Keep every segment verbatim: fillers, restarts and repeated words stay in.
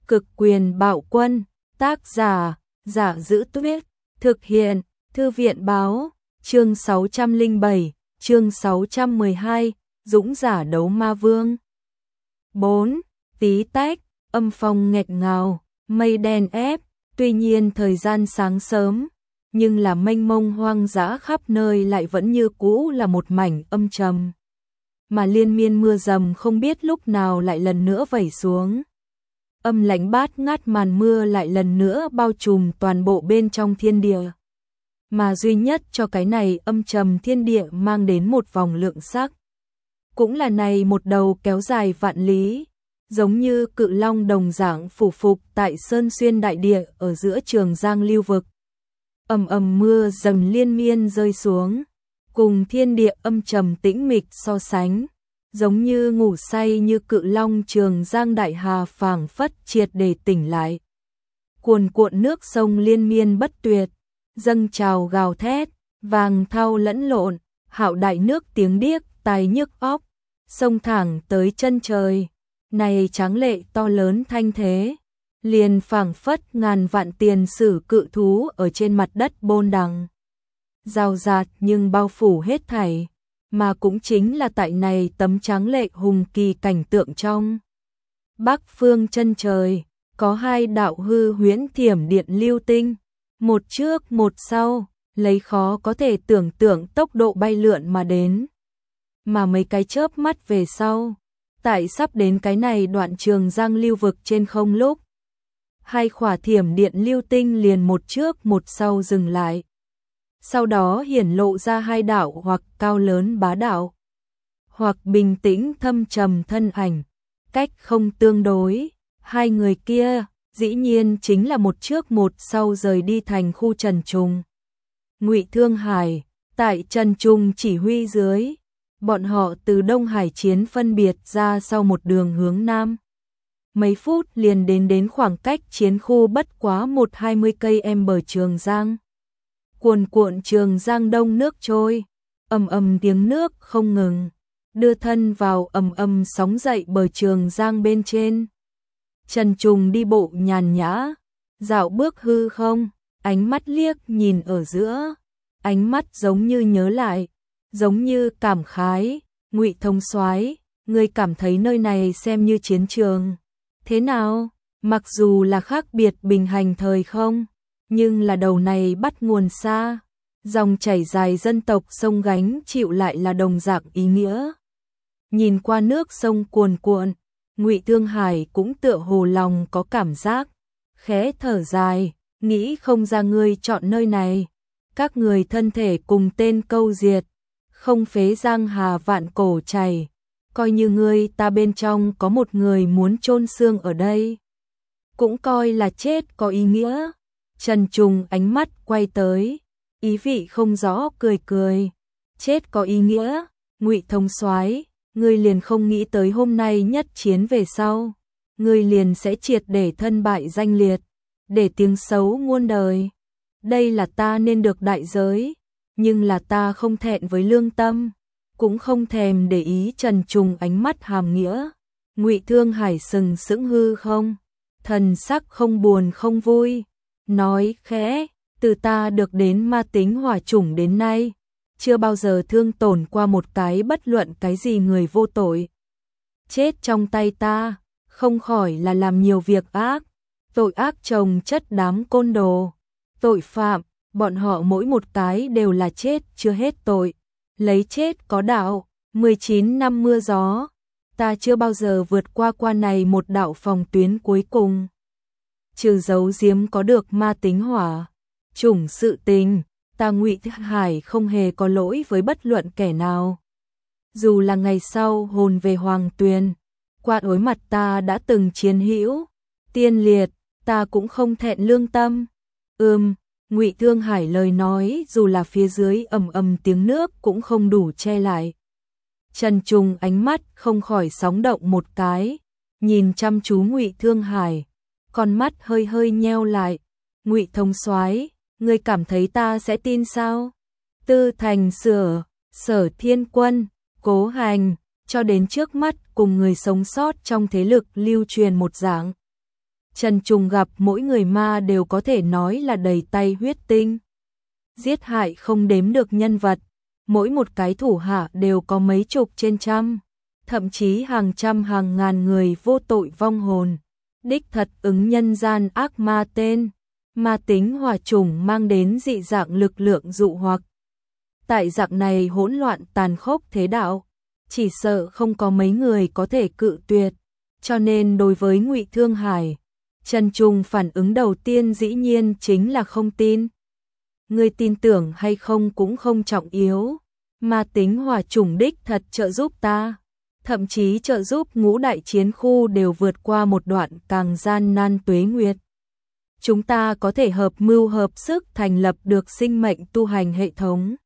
Cực quyền bạo quân, tác giả, Giả Giữ Tuyết, thực hiện, Thư viện báo, chương sáu trăm lẻ bảy, chương sáu trăm mười hai, Dũng giả đấu ma vương. bốn. Tí tách, âm phong nghẹt ngào, mây đen ép, tuy nhiên thời gian sáng sớm, nhưng là mênh mông hoang dã khắp nơi lại vẫn như cũ là một mảnh âm trầm. Mà liên miên mưa rầm không biết lúc nào lại lần nữa vẩy xuống. Âm lãnh bát ngát màn mưa lại lần nữa bao trùm toàn bộ bên trong thiên địa. Mà duy nhất cho cái này âm trầm thiên địa mang đến một vòng lượng sắc. Cũng là này một đầu kéo dài vạn lý, giống như cự long đồng dạng phủ phục tại sơn xuyên đại địa ở giữa Trường Giang lưu vực. Ầm ầm mưa dầm liên miên rơi xuống, cùng thiên địa âm trầm tĩnh mịch so sánh, giống như ngủ say như cự long Trường Giang đại hà phảng phất triệt để tỉnh lại. Cuồn cuộn nước sông liên miên bất tuyệt, dâng trào gào thét, vàng thau lẫn lộn, hạo đại nước tiếng điếc tai nhức óc, sông thẳng tới chân trời. Này tráng lệ to lớn thanh thế, liền phảng phất ngàn vạn tiền sử cự thú ở trên mặt đất bôn đằng. Rào rạt nhưng bao phủ hết thảy, mà cũng chính là tại này tấm tráng lệ hùng kỳ cảnh tượng trong. Bắc phương chân trời, có hai đạo hư huyễn thiểm điện lưu tinh, một trước một sau, lấy khó có thể tưởng tượng tốc độ bay lượn mà đến. Mà mấy cái chớp mắt về sau, tại sắp đến cái này đoạn Trường Giang lưu vực trên không lúc, hai khỏa thiểm điện lưu tinh liền một trước một sau dừng lại. Sau đó hiển lộ ra hai đạo hoặc cao lớn bá đạo, hoặc bình tĩnh thâm trầm thân ảnh, cách không tương đối. Hai người kia dĩ nhiên chính là một trước một sau rời đi thành khu Trần Trùng. Ngụy Thương Hải, tại Trần Trùng chỉ huy dưới, bọn họ từ Đông Hải chiến phân biệt ra sau một đường hướng Nam. Mấy phút liền đến đến khoảng cách chiến khu bất quá một hai mươi cây em bờ Trường Giang. Cuồn cuộn Trường Giang đông nước trôi, ầm ầm tiếng nước không ngừng, đưa thân vào ầm ầm sóng dậy bờ Trường Giang bên trên. Trần Trùng đi bộ nhàn nhã, dạo bước hư không, ánh mắt liếc nhìn ở giữa, ánh mắt giống như nhớ lại, giống như cảm khái. Ngụy Thông Soái, ngươi cảm thấy nơi này xem như chiến trường thế nào? Mặc dù là khác biệt bình hành thời không, nhưng là đầu này bắt nguồn xa, dòng chảy dài dân tộc sông gánh chịu lại là đồng dạng ý nghĩa. Nhìn qua nước sông cuồn cuộn, Ngụy Thương Hải cũng tựa hồ lòng có cảm giác, khẽ thở dài, nghĩ không ra ngươi chọn nơi này, các người thân thể cùng tên câu diệt, không phế giang hà vạn cổ chảy, coi như ngươi ta bên trong có một người muốn chôn xương ở đây, cũng coi là chết có ý nghĩa. Trần Trùng ánh mắt quay tới, ý vị không rõ cười cười, chết có ý nghĩa? Ngụy Thông Soái, ngươi liền không nghĩ tới hôm nay nhất chiến về sau, ngươi liền sẽ triệt để thân bại danh liệt, để tiếng xấu muôn đời. Đây là ta nên được đại giới, nhưng là ta không thẹn với lương tâm, cũng không thèm để ý. Trần Trùng ánh mắt hàm nghĩa. Ngụy Thương Hải sừng sững hư không, thần sắc không buồn không vui, nói khẽ, từ ta được đến ma tính hỏa chủng đến nay, chưa bao giờ thương tổn qua một cái bất luận cái gì người vô tội. Chết trong tay ta, không khỏi là làm nhiều việc ác, tội ác chồng chất đám côn đồ, tội phạm, bọn họ mỗi một cái đều là chết chưa hết tội, lấy chết có đạo. mười chín năm mưa gió, ta chưa bao giờ vượt qua qua này một đạo phòng tuyến cuối cùng. Trừ giấu giếm có được ma tính hỏa chủng sự tình, ta Ngụy Thương Hải không hề có lỗi với bất luận kẻ nào. Dù là ngày sau hồn về Hoàng Tuyền, qua đối mặt ta đã từng chiến hữu, tiên liệt, ta cũng không thẹn lương tâm. Ừm, Ngụy Thương Hải lời nói dù là phía dưới ầm ầm tiếng nước cũng không đủ che lại. Trần Trùng ánh mắt không khỏi sóng động một cái, nhìn chăm chú Ngụy Thương Hải, con mắt hơi hơi nheo lại. Ngụy Thông Soái, ngươi cảm thấy ta sẽ tin sao? Tư Thành Sửa, Sở Thiên Quân, Cố Hành, cho đến trước mắt cùng người sống sót trong thế lực lưu truyền một dạng. Trần Trùng gặp mỗi người ma đều có thể nói là đầy tay huyết tinh. Giết hại không đếm được nhân vật, mỗi một cái thủ hạ đều có mấy chục trên trăm, thậm chí hàng trăm hàng ngàn người vô tội vong hồn. Đích thật ứng nhân gian ác ma tên, ma tính hỏa chủng mang đến dị dạng lực lượng dụ hoặc. Tại dạng này hỗn loạn tàn khốc thế đạo, chỉ sợ không có mấy người có thể cự tuyệt, cho nên đối với Ngụy Thương Hải, Trần Trùng phản ứng đầu tiên dĩ nhiên chính là không tin. Người tin tưởng hay không cũng không trọng yếu, ma tính hỏa chủng đích thật trợ giúp ta, thậm chí trợ giúp ngũ đại chiến khu đều vượt qua một đoạn càng gian nan tuế nguyệt. Chúng ta có thể hợp mưu hợp sức thành lập được sinh mệnh tu hành hệ thống.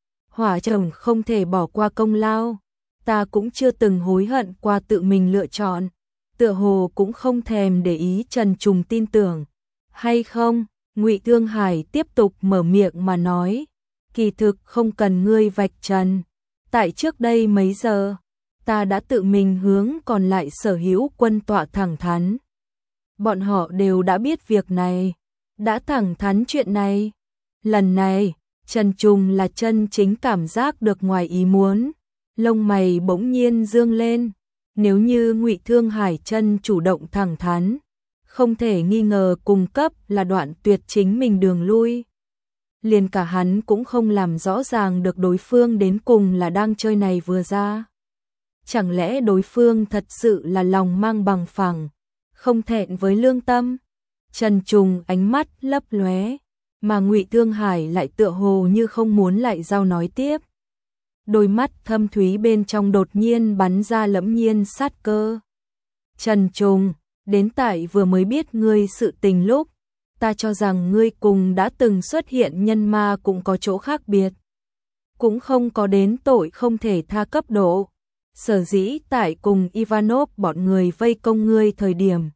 Hỏa chủng không thể bỏ qua công lao, ta cũng chưa từng hối hận qua tự mình lựa chọn, tựa hồ cũng không thèm để ý Trần Trùng tin tưởng hay không. Ngụy Thương Hải tiếp tục mở miệng mà nói, kỳ thực không cần ngươi vạch trần, tại trước đây mấy giờ, ta đã tự mình hướng còn lại sở hữu quân tọa thẳng thắn. Bọn họ đều đã biết việc này, đã thẳng thắn chuyện này. Lần này, Trần Trùng là chân chính cảm giác được ngoài ý muốn, lông mày bỗng nhiên dương lên. Nếu như Ngụy Thương Hải chân chủ động thẳng thắn, không thể nghi ngờ cung cấp là đoạn tuyệt chính mình đường lui. Liền cả hắn cũng không làm rõ ràng được đối phương đến cùng là đang chơi này vừa ra. Chẳng lẽ đối phương thật sự là lòng mang bằng phẳng, không thẹn với lương tâm? Trần Trùng ánh mắt lấp lóe, mà Ngụy Thương Hải lại tựa hồ như không muốn lại giao nói tiếp. Đôi mắt thâm thúy bên trong đột nhiên bắn ra lẫm nhiên sát cơ. Trần Trùng, đến tại vừa mới biết ngươi sự tình lúc, ta cho rằng ngươi cùng đã từng xuất hiện nhân ma cũng có chỗ khác biệt. Cũng không có đến tội không thể tha cấp độ. Sở dĩ tại cùng Ivanov bọn người vây công ngươi thời điểm,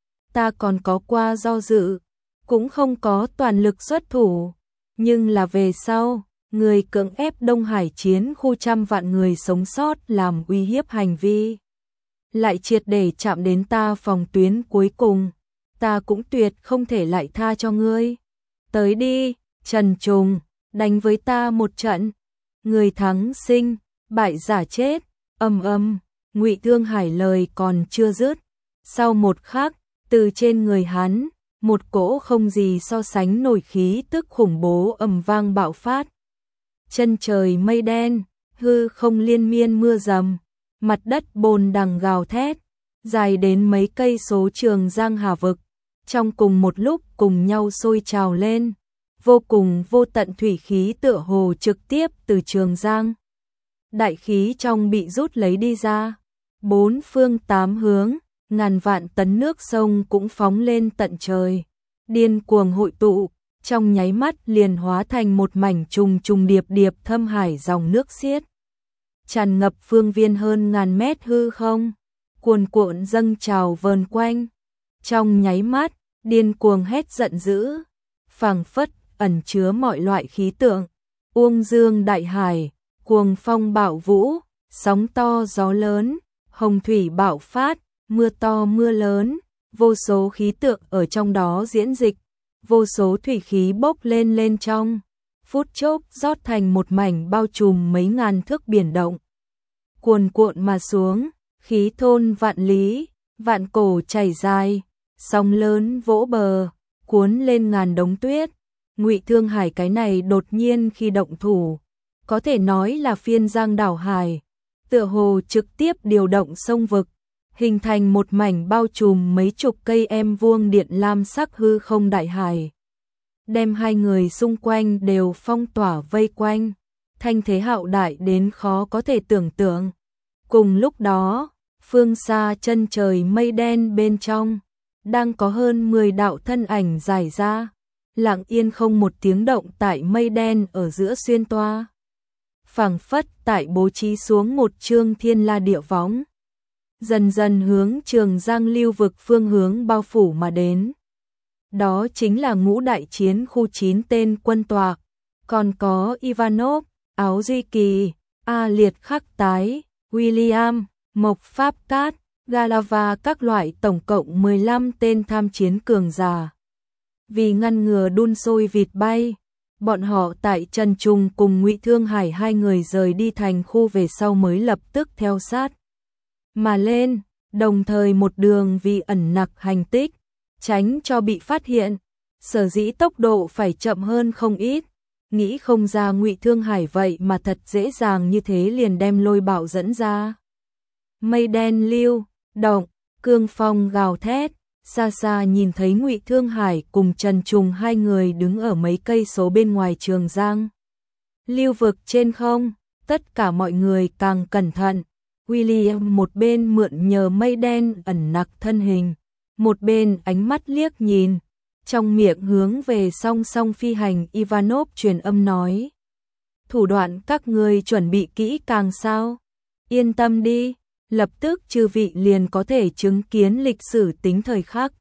ta còn có qua do dự, cũng không có toàn lực xuất thủ. Nhưng là về sau, người cưỡng ép Đông Hải chiến khu trăm vạn người sống sót làm uy hiếp hành vi, lại triệt để chạm đến ta phòng tuyến cuối cùng, ta cũng tuyệt không thể lại tha cho ngươi. Tới đi, Trần Trùng, đánh với ta một trận. Người thắng sinh, bại giả chết. Ầm ầm, Ngụy Thương Hải lời còn chưa dứt, sau một khắc, từ trên người hắn, một cỗ không gì so sánh nổi khí tức khủng bố ầm vang bạo phát. Chân trời mây đen, hư không liên miên mưa rầm, mặt đất bồn đằng gào thét, dài đến mấy cây số Trường Giang Hà vực, trong cùng một lúc cùng nhau sôi trào lên, vô cùng vô tận thủy khí tựa hồ trực tiếp từ Trường Giang đại khí trong bị rút lấy đi ra. Bốn phương tám hướng, ngàn vạn tấn nước sông cũng phóng lên tận trời, điên cuồng hội tụ, trong nháy mắt liền hóa thành một mảnh trùng trùng điệp điệp thâm hải dòng nước xiết, tràn ngập phương viên hơn ngàn mét hư không, cuồn cuộn dâng trào vờn quanh. Trong nháy mắt, điên cuồng hét giận dữ, phảng phất ẩn chứa mọi loại khí tượng, uông dương đại hải, cuồng phong bạo vũ, sóng to gió lớn, hồng thủy bạo phát, mưa to mưa lớn, vô số khí tượng ở trong đó diễn dịch, vô số thủy khí bốc lên lên trong, phút chốc rót thành một mảnh bao trùm mấy ngàn thước biển động. Cuồn cuộn mà xuống, khí thôn vạn lý, vạn cổ chảy dài, sóng lớn vỗ bờ, cuốn lên ngàn đống tuyết. Ngụy Thương Hải cái này đột nhiên khi động thủ, có thể nói là phiên giang đảo hải, tựa hồ trực tiếp điều động sông vực, hình thành một mảnh bao trùm mấy chục cây em vuông điện lam sắc hư không đại hải, đem hai người xung quanh đều phong tỏa vây quanh, thanh thế hạo đại đến khó có thể tưởng tượng. Cùng lúc đó, phương xa chân trời mây đen bên trong, đang có hơn mười đạo thân ảnh dài ra, lặng yên không một tiếng động tại mây đen ở giữa xuyên toa. Phảng phất tại bố trí xuống một chương thiên la địa võng, dần dần hướng Trường Giang lưu vực phương hướng bao phủ mà đến. Đó chính là ngũ đại chiến khu chín tên quân tọa, còn có Ivanov, Áo Duy Kỳ, A Liệt Khắc Tái, William, Mộc Pháp Cát, Galava các loại, tổng cộng mười lăm tên tham chiến cường giả. Vì ngăn ngừa đun sôi vịt bay, bọn họ tại Trần Trùng cùng Ngụy Thương Hải hai người rời đi thành khu về sau mới lập tức theo sát mà lên, đồng thời một đường vì ẩn nặc hành tích, tránh cho bị phát hiện, sở dĩ tốc độ phải chậm hơn không ít. Nghĩ không ra Ngụy Thương Hải vậy mà thật dễ dàng như thế liền đem Lôi Bạo dẫn ra. Mây đen lưu động, cương phong gào thét, xa xa nhìn thấy Ngụy Thương Hải cùng Trần Trùng hai người đứng ở mấy cây số bên ngoài Trường Giang. Lưu vực trên không, tất cả mọi người càng cẩn thận. William một bên mượn nhờ mây đen ẩn nặc thân hình, một bên ánh mắt liếc nhìn, trong miệng hướng về song song phi hành Ivanov truyền âm nói. Thủ đoạn các ngươi chuẩn bị kỹ càng sao? Yên tâm đi, lập tức chư vị liền có thể chứng kiến lịch sử tính thời khắc.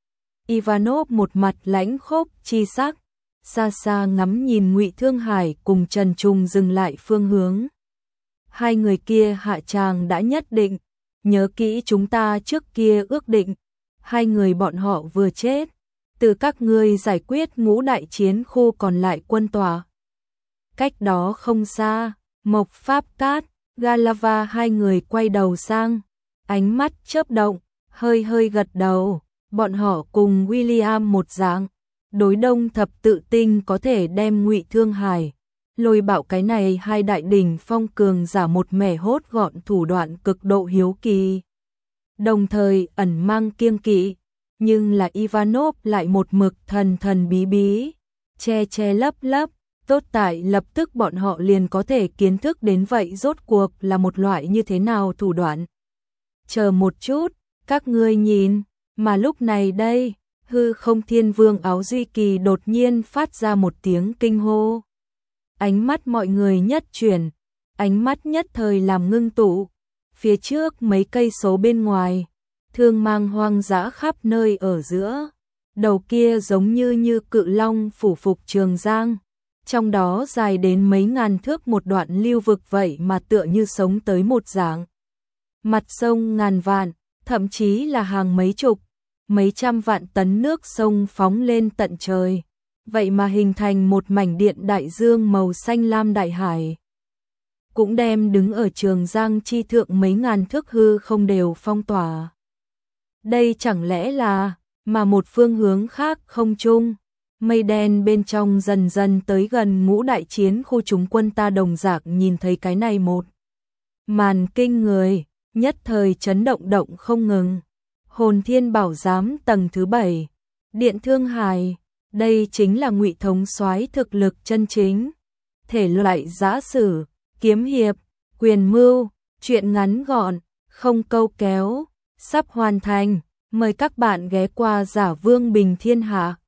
Ivanov một mặt lãnh khốc chi sắc, xa xa ngắm nhìn Ngụy Thương Hải cùng Trần Trùng dừng lại phương hướng. Hai người kia hạ tràng đã nhất định, nhớ kỹ chúng ta trước kia ước định, hai người bọn họ vừa chết, từ các ngươi giải quyết ngũ đại chiến khu còn lại quân tòa. Cách đó không xa, Mộc Pháp Cát, Galava hai người quay đầu sang, ánh mắt chớp động, hơi hơi gật đầu, bọn họ cùng William một dạng, đối Đông Thập Tự Tinh có thể đem Ngụy Thương Hải, Lôi Bạo cái này hai đại đỉnh phong cường giả một mẻ hốt gọn thủ đoạn cực độ hiếu kỳ. Đồng thời ẩn mang kiêng kỵ, nhưng là Ivanov lại một mực thần thần bí bí, che che lấp lấp, tốt tại lập tức bọn họ liền có thể kiến thức đến vậy rốt cuộc là một loại như thế nào thủ đoạn. Chờ một chút, các ngươi nhìn, mà lúc này đây, hư không thiên vương áo duy kỳ đột nhiên phát ra một tiếng kinh hô. Ánh mắt mọi người nhất chuyển, ánh mắt nhất thời làm ngưng tụ, phía trước mấy cây số bên ngoài, thương mang hoang dã khắp nơi ở giữa, đầu kia giống như như cự long phủ phục Trường Giang, trong đó dài đến mấy ngàn thước một đoạn lưu vực vậy mà tựa như sống tới một dạng. Mặt sông ngàn vạn, thậm chí là hàng mấy chục, mấy trăm vạn tấn nước sông phóng lên tận trời, vậy mà hình thành một mảnh điện đại dương màu xanh lam đại hải. Cũng đem đứng ở Trường Giang chi thượng mấy ngàn thước hư không đều phong tỏa. Đây chẳng lẽ là, mà một phương hướng khác không chung, mây đen bên trong dần dần tới gần ngũ đại chiến khu, chúng quân ta đồng dạng nhìn thấy cái này một màn kinh người, nhất thời chấn động động không ngừng. Hồn Thiên Bảo Giám tầng thứ bảy, Điện Thương Hải, đây chính là Ngụy thống soái thực lực chân chính. Thể loại giã sử, kiếm hiệp, quyền mưu, truyện ngắn gọn, không câu kéo, sắp hoàn thành, mời các bạn ghé qua Giả Vương Bình Thiên Hạ.